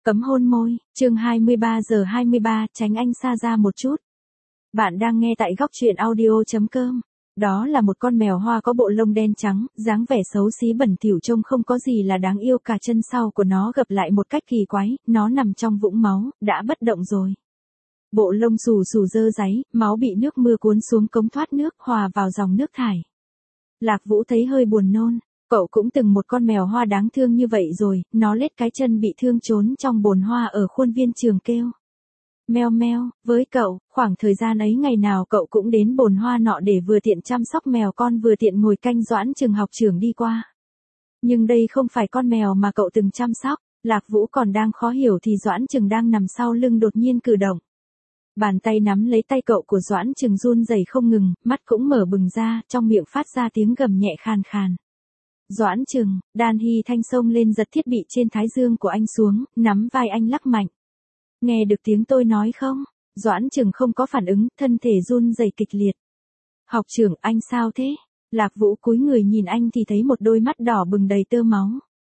Cấm hôn môi, chương 23 giờ 23, tránh anh xa ra một chút. Bạn đang nghe tại góc truyện audio.com. Đó là một con mèo hoa có bộ lông đen trắng, dáng vẻ xấu xí bẩn thỉu trông không có gì là đáng yêu cả, chân sau của nó gập lại một cách kỳ quái, nó nằm trong vũng máu, đã bất động rồi. Bộ lông xù xù dơ dáy, máu bị nước mưa cuốn xuống cống thoát nước hòa vào dòng nước thải. Lạc Vũ thấy hơi buồn nôn. Cậu cũng từng một con mèo hoa đáng thương như vậy rồi, nó lết cái chân bị thương trốn trong bồn hoa ở khuôn viên trường kêu. Meo meo, với cậu, khoảng thời gian ấy ngày nào cậu cũng đến bồn hoa nọ để vừa tiện chăm sóc mèo con vừa tiện ngồi canh Doãn Chừng học trưởng đi qua. Nhưng đây không phải con mèo mà cậu từng chăm sóc. Lạc Vũ còn đang khó hiểu thì Doãn Chừng đang nằm sau lưng đột nhiên cử động. Bàn tay nắm lấy tay cậu của Doãn Chừng run rẩy không ngừng, mắt cũng mở bừng ra, trong miệng phát ra tiếng gầm nhẹ khàn khàn. Doãn Chừng, Đan Hy Thanh xông lên giật thiết bị trên thái dương của anh xuống, nắm vai anh lắc mạnh. Nghe được tiếng tôi nói không? Doãn Chừng không có phản ứng, thân thể run rẩy kịch liệt. Học trưởng, anh sao thế? Lạc Vũ cúi người nhìn anh thì thấy một đôi mắt đỏ bừng đầy tơ máu.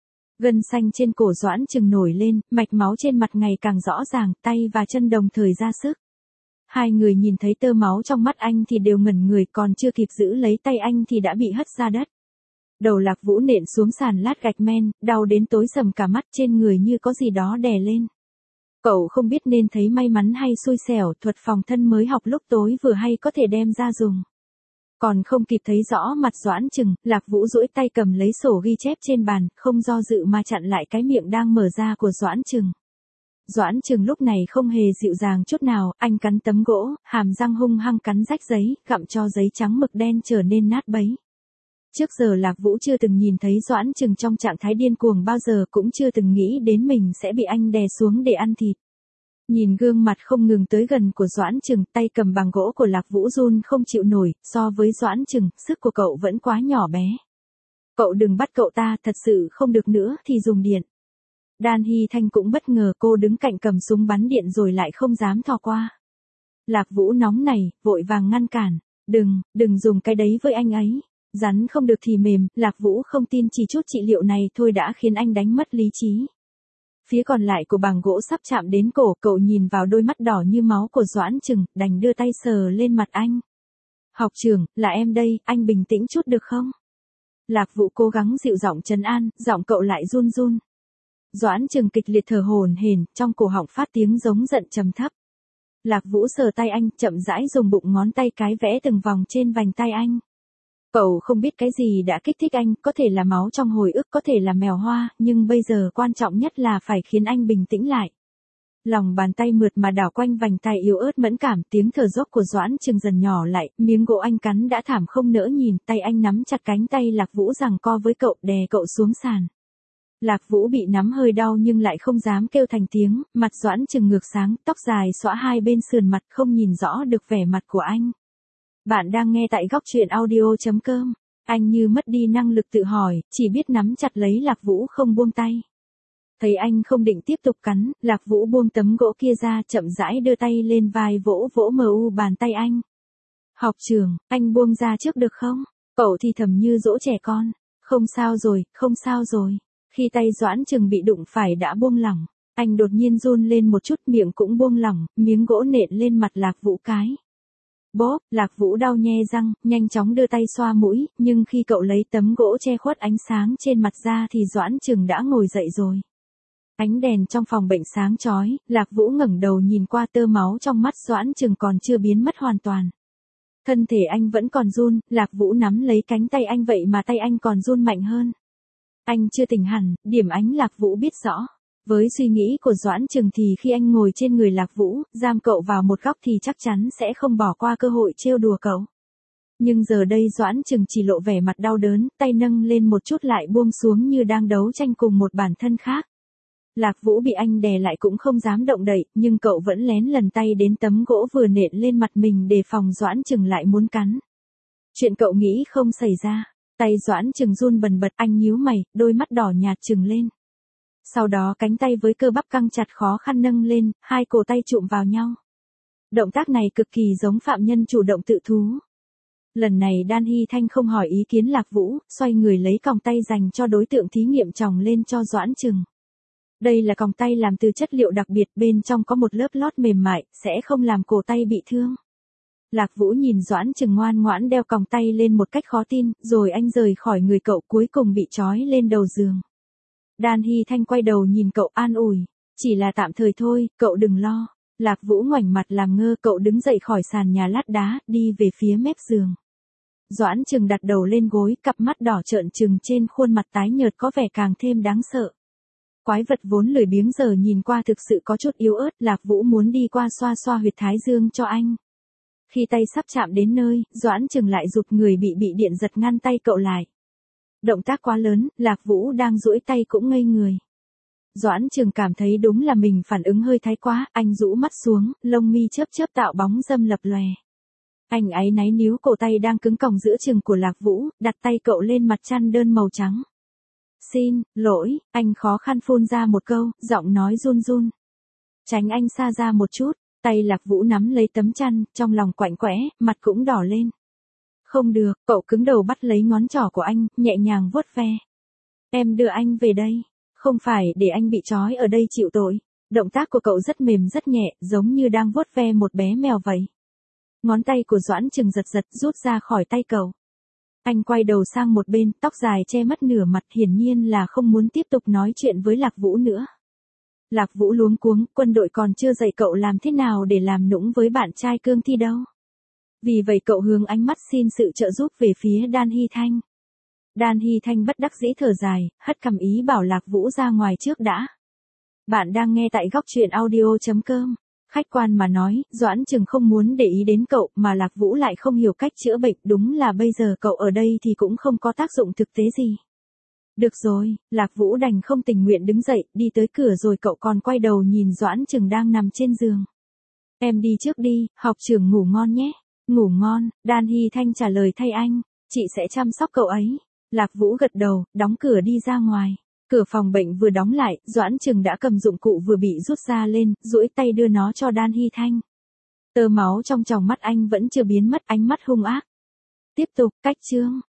Gân xanh trên cổ Doãn Chừng nổi lên, mạch máu trên mặt ngày càng rõ ràng, tay và chân đồng thời ra sức. Hai người nhìn thấy tơ máu trong mắt anh thì đều ngẩn người, còn chưa kịp giữ lấy tay anh thì đã bị hất ra đất. Đầu Lạc Vũ nện xuống sàn lát gạch men, đau đến tối sầm cả mắt, trên người như có gì đó đè lên. Cậu không biết nên thấy may mắn hay xui xẻo, thuật phòng thân mới học lúc tối vừa hay có thể đem ra dùng. Còn không kịp thấy rõ mặt Doãn Chừng, Lạc Vũ duỗi tay cầm lấy sổ ghi chép trên bàn, không do dự mà chặn lại cái miệng đang mở ra của Doãn Chừng. Doãn Chừng lúc này không hề dịu dàng chút nào, anh cắn tấm gỗ, hàm răng hung hăng cắn rách giấy, gặm cho giấy trắng mực đen trở nên nát bấy. Trước giờ Lạc Vũ chưa từng nhìn thấy Doãn Chừng trong trạng thái điên cuồng bao giờ, cũng chưa từng nghĩ đến mình sẽ bị anh đè xuống để ăn thịt. Nhìn gương mặt không ngừng tới gần của Doãn Chừng, tay cầm bằng gỗ của Lạc Vũ run không chịu nổi, so với Doãn Chừng, sức của cậu vẫn quá nhỏ bé. Cậu đừng bắt cậu ta, thật sự không được nữa thì dùng điện. Đan Hy Thanh cũng bất ngờ, cô đứng cạnh cầm súng bắn điện rồi lại không dám thò qua. Lạc Vũ nóng này, vội vàng ngăn cản. Đừng dùng cái đấy với anh ấy. Rắn không được thì mềm, Lạc Vũ không tin chỉ chút trị liệu này thôi đã khiến anh đánh mất lý trí. Phía còn lại của bằng gỗ sắp chạm đến cổ, cậu nhìn vào đôi mắt đỏ như máu của Doãn Chừng, đành đưa tay sờ lên mặt anh. Học trưởng, là em đây, anh bình tĩnh chút được không? Lạc Vũ cố gắng dịu giọng trấn an, giọng cậu lại run run. Doãn Chừng kịch liệt thở hổn hển, trong cổ họng phát tiếng giống giận trầm thấp. Lạc Vũ sờ tay anh, chậm rãi dùng bụng ngón tay cái vẽ từng vòng trên vành tay anh. Cậu không biết cái gì đã kích thích anh, có thể là máu trong hồi ức, có thể là mèo hoa, nhưng bây giờ quan trọng nhất là phải khiến anh bình tĩnh lại. Lòng bàn tay mượt mà đảo quanh vành tay yếu ớt mẫn cảm, tiếng thở dốc của Doãn Chừng dần nhỏ lại, miếng gỗ anh cắn đã thảm không nỡ nhìn, tay anh nắm chặt cánh tay Lạc Vũ giằng co với cậu, đè cậu xuống sàn. Lạc Vũ bị nắm hơi đau nhưng lại không dám kêu thành tiếng, mặt Doãn Chừng ngược sáng, tóc dài xõa hai bên sườn mặt, không nhìn rõ được vẻ mặt của anh. Bạn đang nghe tại góc truyện audio.com. Anh như mất đi năng lực tự hỏi, chỉ biết nắm chặt lấy Lạc Vũ không buông tay. Thấy anh không định tiếp tục cắn, Lạc Vũ buông tấm gỗ kia ra, chậm rãi đưa tay lên vai vỗ vỗ bàn tay anh. Học trưởng, anh buông ra trước được không? Cậu thì thầm như dỗ trẻ con. Không sao rồi, không sao rồi. Khi tay Doãn Chừng bị đụng phải đã buông lỏng, anh đột nhiên run lên một chút, miệng cũng buông lỏng, miếng gỗ nện lên mặt Lạc Vũ cái. Bốp, Lạc Vũ đau nhe răng, nhanh chóng đưa tay xoa mũi, nhưng khi cậu lấy tấm gỗ che khuất ánh sáng trên mặt ra thì Doãn Chừng đã ngồi dậy rồi. Ánh đèn trong phòng bệnh sáng chói, Lạc Vũ ngẩng đầu nhìn qua, tơ máu trong mắt Doãn Chừng còn chưa biến mất hoàn toàn. Thân thể anh vẫn còn run, Lạc Vũ nắm lấy cánh tay anh vậy mà tay anh còn run mạnh hơn. Anh chưa tỉnh hẳn, điểm ánh Lạc Vũ biết rõ. Với suy nghĩ của Doãn Chừng thì khi anh ngồi trên người Lạc Vũ, giam cậu vào một góc thì chắc chắn sẽ không bỏ qua cơ hội trêu đùa cậu. Nhưng giờ đây Doãn Chừng chỉ lộ vẻ mặt đau đớn, tay nâng lên một chút lại buông xuống như đang đấu tranh cùng một bản thân khác. Lạc Vũ bị anh đè lại cũng không dám động đậy, nhưng cậu vẫn lén lần tay đến tấm gỗ vừa nện lên mặt mình đề phòng Doãn Chừng lại muốn cắn. Chuyện cậu nghĩ không xảy ra. Tay Doãn Chừng run bần bật, anh nhíu mày, đôi mắt đỏ nhạt trừng lên. Sau đó cánh tay với cơ bắp căng chặt khó khăn nâng lên, hai cổ tay chụm vào nhau. Động tác này cực kỳ giống phạm nhân chủ động tự thú. Lần này Đan Hy Thanh không hỏi ý kiến Lạc Vũ, xoay người lấy còng tay dành cho đối tượng thí nghiệm chòng lên cho Doãn Chừng. Đây là còng tay làm từ chất liệu đặc biệt, bên trong có một lớp lót mềm mại, sẽ không làm cổ tay bị thương. Lạc Vũ nhìn Doãn Trừng ngoan ngoãn đeo còng tay lên một cách khó tin, rồi anh rời khỏi người cậu, cuối cùng bị trói lên đầu giường. Đan Hy Thanh quay đầu nhìn cậu an ủi, chỉ là tạm thời thôi, cậu đừng lo. Lạc Vũ ngoảnh mặt làm ngơ, cậu đứng dậy khỏi sàn nhà lát đá, đi về phía mép giường. Doãn Trừng đặt đầu lên gối, cặp mắt đỏ trợn trừng trên khuôn mặt tái nhợt có vẻ càng thêm đáng sợ. Quái vật vốn lười biếng giờ nhìn qua thực sự có chút yếu ớt, Lạc Vũ muốn đi qua xoa xoa huyệt thái dương cho anh. Khi tay sắp chạm đến nơi, Doãn Trừng lại giục người bị điện giật ngăn tay cậu lại. Động tác quá lớn, Lạc Vũ đang duỗi tay cũng ngây người. Doãn Trừng cảm thấy đúng là mình phản ứng hơi thái quá, anh rũ mắt xuống, lông mi chớp chớp tạo bóng râm lập lòe. Anh áy náy níu cổ tay đang cứng còng giữa chừng của Lạc Vũ, đặt tay cậu lên mặt chăn đơn màu trắng. Xin lỗi, anh khó khăn phun ra một câu, giọng nói run run. Tránh anh xa ra một chút, tay Lạc Vũ nắm lấy tấm chăn, trong lòng quạnh quẽ, mặt cũng đỏ lên. Không được, cậu cứng đầu bắt lấy ngón trỏ của anh, nhẹ nhàng vuốt ve. Em đưa anh về đây, không phải để anh bị trói ở đây chịu tội. Động tác của cậu rất mềm rất nhẹ, giống như đang vuốt ve một bé mèo vậy. Ngón tay của Doãn Trừng giật giật rút ra khỏi tay cậu. Anh quay đầu sang một bên, tóc dài che mất nửa mặt, hiển nhiên là không muốn tiếp tục nói chuyện với Lạc Vũ nữa. Lạc Vũ luống cuống, quân đội còn chưa dạy cậu làm thế nào để làm nũng với bạn trai cương thi đâu. Vì vậy cậu hướng ánh mắt xin sự trợ giúp về phía Đan Hy Thanh. Đan Hy Thanh bất đắc dĩ thở dài, hất cằm ý bảo Lạc Vũ ra ngoài trước đã. Bạn đang nghe tại góc truyện audio.com. Khách quan mà nói, Doãn Trừng không muốn để ý đến cậu, mà Lạc Vũ lại không hiểu cách chữa bệnh, đúng là bây giờ cậu ở đây thì cũng không có tác dụng thực tế gì. Được rồi, Lạc Vũ đành không tình nguyện đứng dậy, đi tới cửa rồi cậu còn quay đầu nhìn Doãn Trừng đang nằm trên giường. Em đi trước đi, học trưởng ngủ ngon nhé. Ngủ ngon, Đan Hy Thanh trả lời thay anh, chị sẽ chăm sóc cậu ấy. Lạc Vũ gật đầu, đóng cửa đi ra ngoài. Cửa phòng bệnh vừa đóng lại, Doãn Trừng đã cầm dụng cụ vừa bị rút ra lên, duỗi tay đưa nó cho Đan Hy Thanh. Tơ máu trong tròng mắt anh vẫn chưa biến mất, ánh mắt hung ác. Tiếp tục, cách chương.